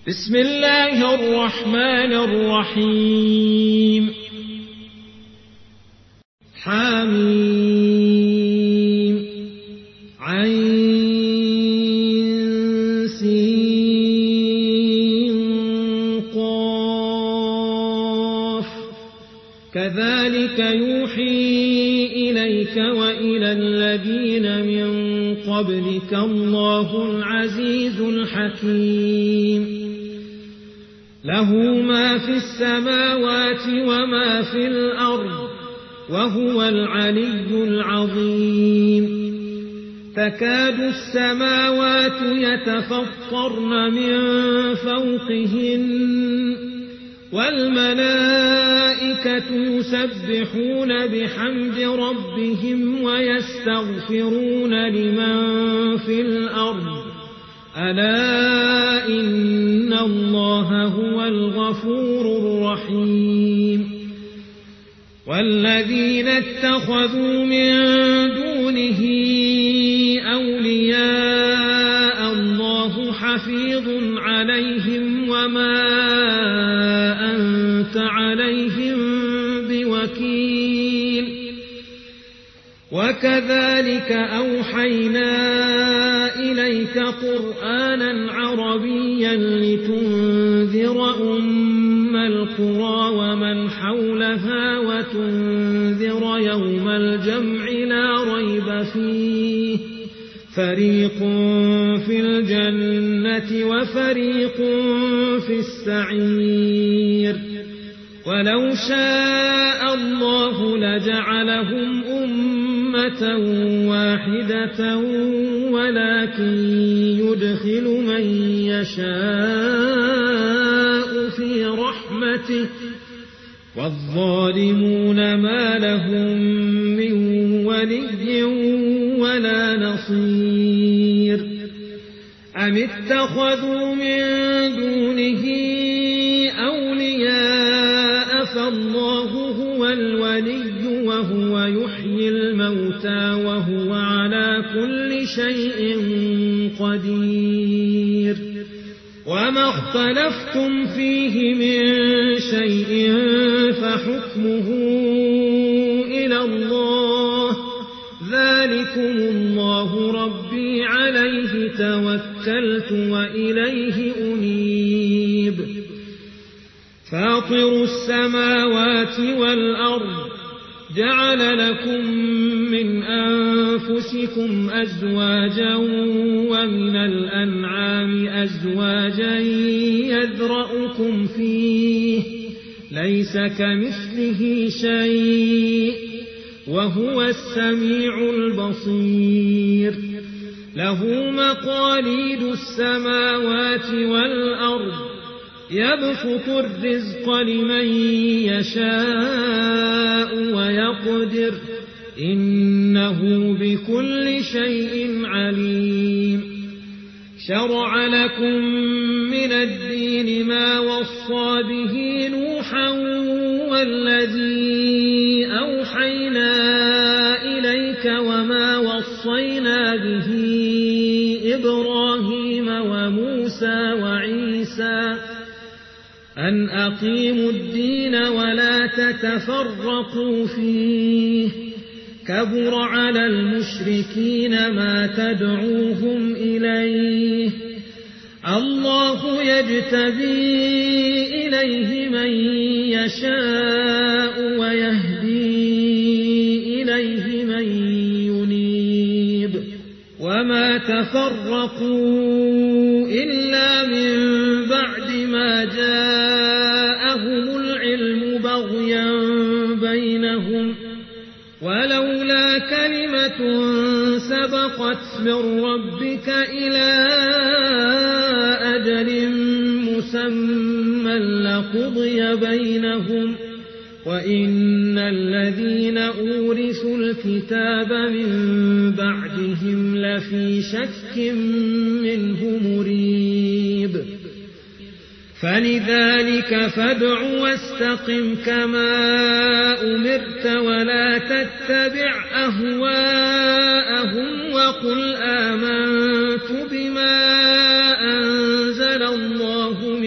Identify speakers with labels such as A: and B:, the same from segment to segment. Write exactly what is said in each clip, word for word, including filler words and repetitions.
A: بسم الله الرحمن الرحيم حميم عين سين قاف كذلك يوحي إليك وإلى الذين من قبلك الله العزيز الحكيم له ما في السماوات وما في الأرض وهو العلي العظيم تكاد السماوات يتفطرن من فوقهن والملائكة يسبحون بحمد ربهم ويستغفرون لمن في الأرض ألا إن الله هو الغفور الرحيم والذين اتخذوا من دونه أولياء الله حفيظ عليهم وما أنت عليهم بوكيل وكذلك أوحينا إليك قرآنا عربيا لتنذر أم القرى ومن حولها وتنذر يوم الجمع لا ريب فيه فريق في الجنة وفريق في السعير ولو شاء الله لجعلهم أمة واحدة ولكن يدخل من يشاء في رحمته والظالمون ما لهم من ولي ولا نصير أم اتخذوا من دونه أولياء فالله هو الولي وهو يحيي الموتى وهو على كل شيء قدير وما اختلفتم فيه من شيء فحكمه إلى الله ذلكم الله ربي عليه توكلت وإليه أنيب فاطر السماوات والأرض جعل لكم من أنفسكم أزواجا ومن الأنعام أزواجا يذرأكم فيه ليس كمثله شيء وهو السميع البصير له مقاليد السماوات والأرض يبسط الرزق لمن يشاء ويقدر إنه بكل شيء عليم شرع لكم من الدين ما وصى به نوحا والذي أوحينا إليك وما وصينا به إبراهيم وموسى وعيسى أن أقيموا الدين ولا تتفرقوا فيه كبر على المشركين ما تدعوهم إليه الله يجتبي إليه من يشاء ويهدي إليه من ينيب وما تفرقوا إلا من بعد ما جاءهم العلم بغيا بينهم ولولا كلمة سبقت من ربك إلى أجل مسمى لقضي بينهم وإن الذين أورثوا الكتاب من بعدهم لفي شك منه مريب فلذلك فادع واستقم كما أمرت ولا تتبع أهواءهم وقل آمنت بما أنزل الله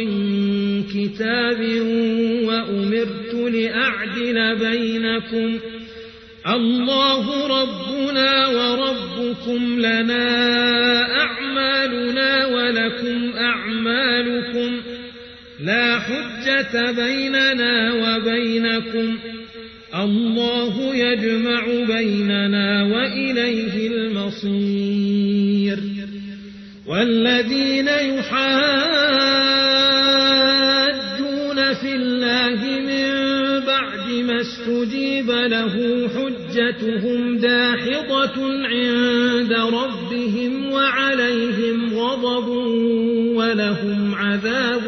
A: كتاب وأمرت لأعدل بينكم الله ربنا وربكم لنا أعمالنا ولكم أعمالكم لا حجة بيننا وبينكم الله يجمع بيننا وإليه المصير والذين يحاجون في الله من بعد ما استجيب له حجتهم داحضة عند ربهم وعليهم غضب ولهم عذاب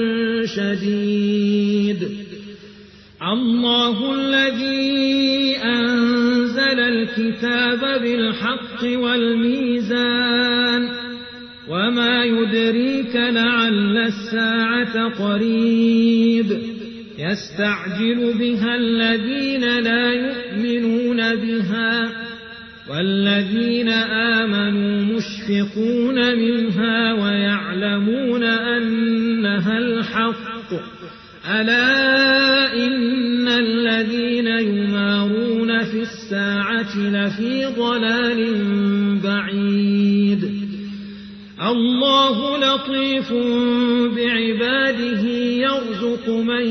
A: شديد الله الذي أنزل الكتاب بالحق والميزان وما يدريك لعل الساعة قريب يستعجل بها الذين لا يؤمنون بها والذين آمنوا مشفقون منها ويعلمون أنها الحق ألا إن الذين يمارون في الساعة لفي ضلال بعيد الله لطيف بعباده يرزق من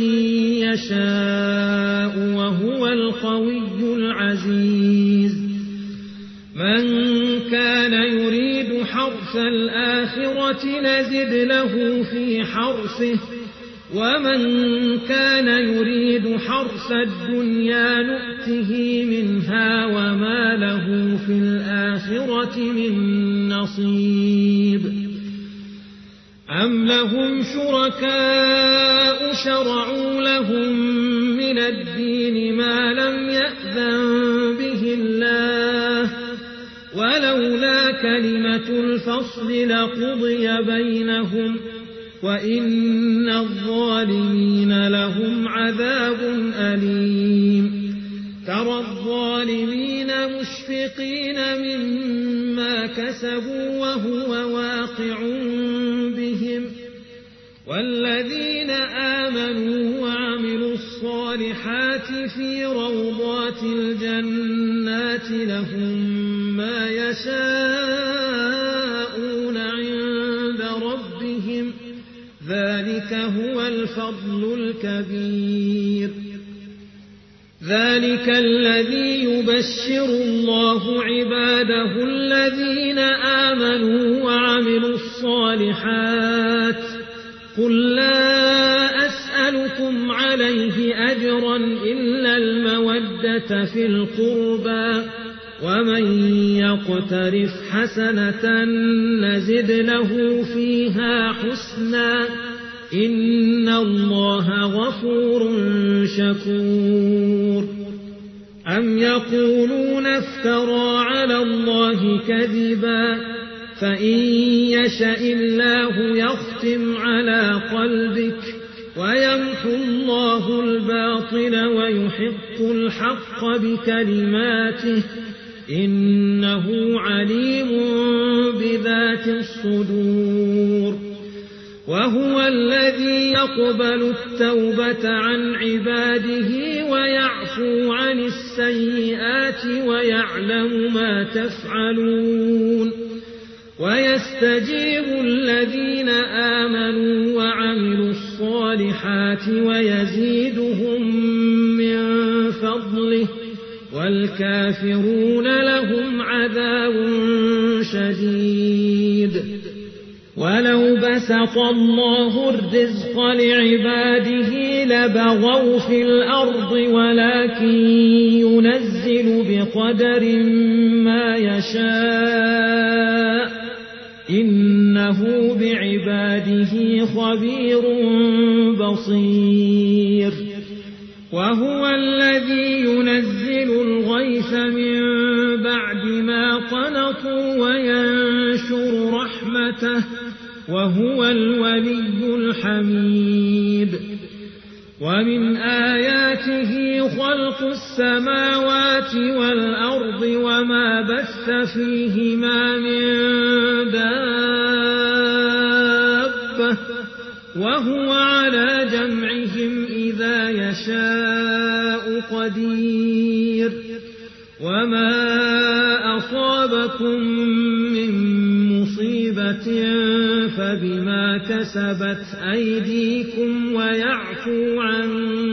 A: يشاء وهو القوي العزيز من كان يريد حرث الآخرة نزد له في حرثه ومن كان يريد حرث الدنيا نؤته منها وما له في الآخرة من نصيب أم لهم شركاء شرعوا لهم من الدين ما لم يأذن به الله ولولا كلمة الفصل لقضي بينهم وإن الظالمين لهم عذاب أليم ترى الظالمين مشفقين مما كسبوا وهو واقع بهم والذين آمنوا وعملوا الصالحات في روضات الجنات لهم ما يشاءون عند ربهم ذلك هو الفضل الكبير ذلك الذي يبشر الله عباده الذين آمنوا وعملوا الصالحات قل لا أسألكم عليه أجرا إلا المودة في القربى ومن يقترف حسنة نزد له فيها حسنا إن الله غفور شكور أم يقولون افترى على الله كذبا فإن يشأ الله يختم على قلبك ويمحو الله الباطل ويحق الحق بكلماته إنه عليم بذات الصدور وهو الذي يقبل التوبة عن عباده ويعفو عن السيئات ويعلم ما تفعلون ويستجيب الذين آمنوا وعملوا الصالحات ويزيدهم من فضله والكافرون لهم عذاب شديد ولو بسط الله الرزق لعباده لبغوا في الأرض ولكن ينزل بقدر ما يشاء إنه بعباده خبير بصير وهو الذي ينزل الغيث من بعد ما قنطوا وينشر رحمته وهو الولي الحميد ومن آياته خلق السماوات والأرض وما بث فيهما من دابة وهو على جمعهم إذا يشاء قدير وما أصابكم من مصيبة فبما كسبت أيديكم ويعفو عن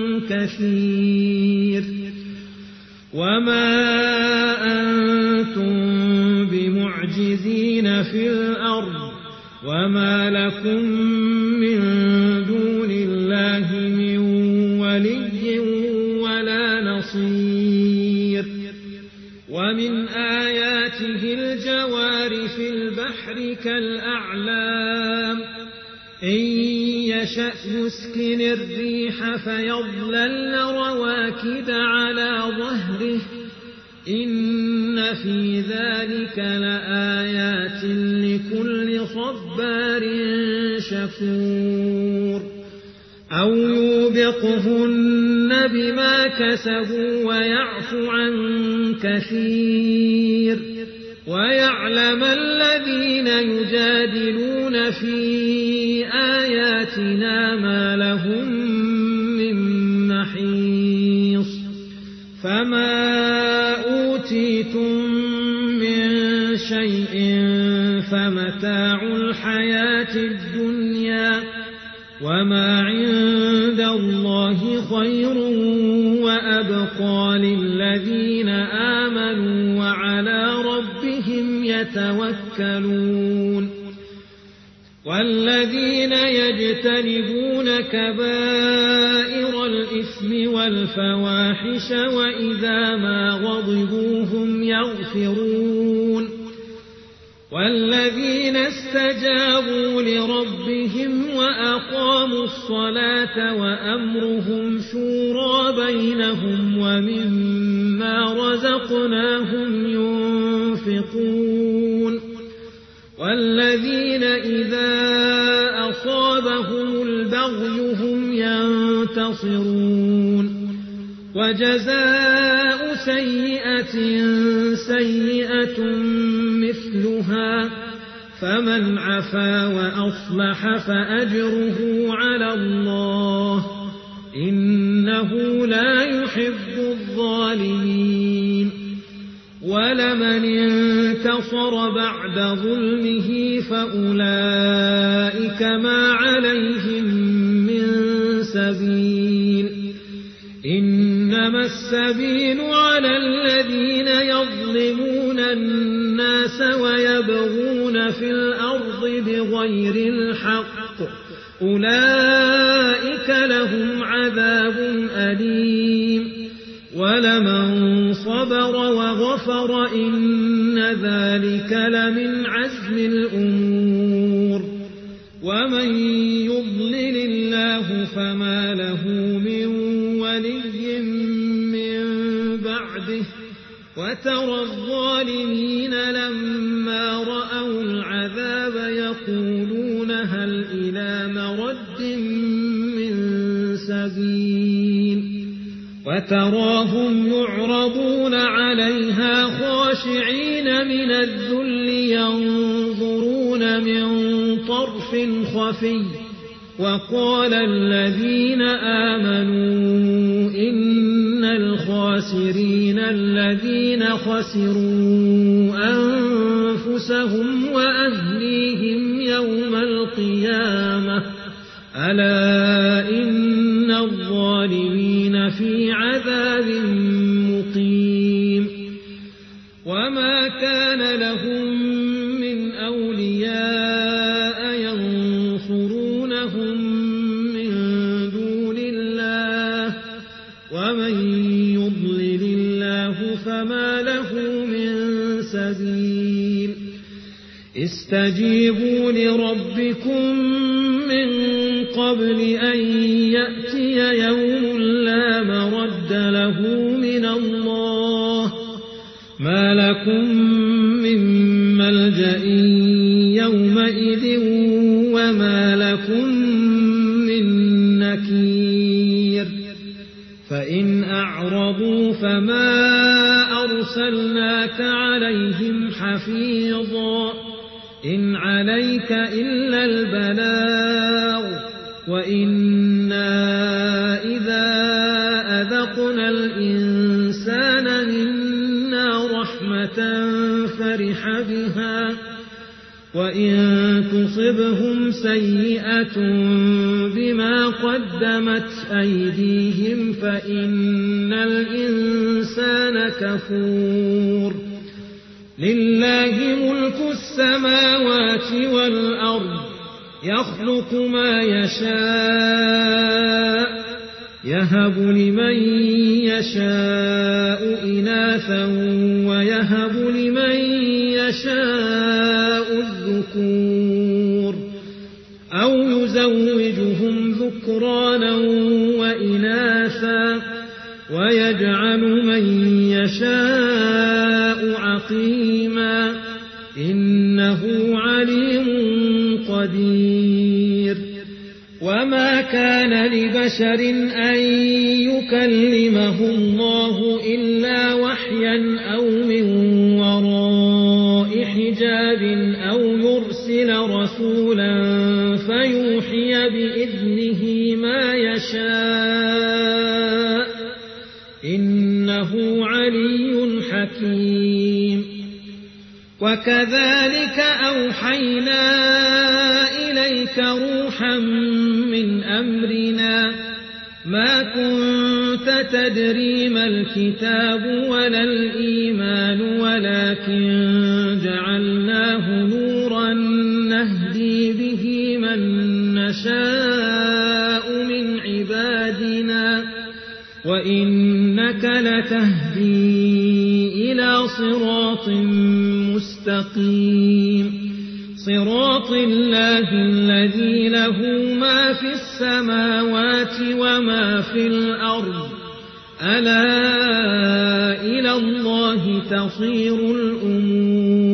A: كثير وما أنتم بمعجزين في الأرض وما لكم من دون الله من ولي ولا نصير ومن آياته الجوار في البحر كالأعلام إن يشأ يسكن الريح فيظللن رواكد على ظهره إن في ذلك لآيات لكل صبار شكور أو يوبقهن بما كسبوا ويعفو عن كثير ويعلم الذين يجادلون في آياتنا ما لهم من محيص فما أوتيتم من شيء فمتاع الحياة الدنيا وما عند الله خير وأبقى للذين آمنوا وعلى ربهم يتوكلون والذين يجتنبون كبائر الإثم والفواحش وإذا ما غضبوا هم يغفرون والذين استجابوا لربهم وأقاموا الصلاة وأمرهم شورى بينهم ومما رزقناهم ينفقون والذين إذا أصابهم البغي هم ينتصرون وجزاء سيئة سيئة مثلها فمن عفا وأصلح فأجره على الله إنه لا يحب الظالمين ولمن انتصر بعد ظلمه فأولئك ما عليهم من سبيل إنما السبيل على الذين يظلمون الناس ويبغون في الأرض بغير الحق أولئك لهم عذاب أليم ولمن صبر وغفر إن ذلك لمن عزم الأمور ومن يضلل الله فما له من ولي من بعده وترى الظالمين لما رأوا العذاب يقولون هل إلى مرد من سبيل وتراهم يعرضون عليها خاشعين من الذل ينظرون من طرف خفي وقال الذين آمنوا إن الخاسرين الذين خسروا أنفسهم وأهليهم يوم القيامة ألا إن الظالمين في عذاب مقيم وما كان لهم من أولياء ينصرونهم من دون الله ومن يضلل الله فما له من سبيل استجيبوا لربكم من قبل أن يأتي يوم لا مرد له من الله ما لكم من ملجأ يومئذ وما لكم من نكير فإن أعرضوا فما أرسلناك عليهم حفيظا إن عليك إلا البلاغ وإنا إذا أذقنا الإنسان منا رحمة فرح بها وإن تصبهم سيئة بما قدمت أيديهم فإن الإنسان كفور لله ملك السماوات والأرض يخلق ما يشاء يهب لمن يشاء إناثا ويهب لمن يشاء الذكور أو يزوجهم ذكرانا وإناثا ويجعل من يشاء عقيما إنه عليم قدير وما كان لبشر أن يكلمه الله إلا وحيا أو من وراء حجاب أو يرسل رسولا فيوحي بإذنه ما يشاء إنه علي حكيم وكذلك أوحينا إليك روحا من أمرنا ما كنت تدري ما الكتاب ولا الإيمان ولكن جعلناه نورا نهدي به من نشاء من عبادنا وإنك لتهدي إلى صراط مستقيم صراط الله الذي له ما في السماوات وما في الأرض ألا إلى الله تصير الأمور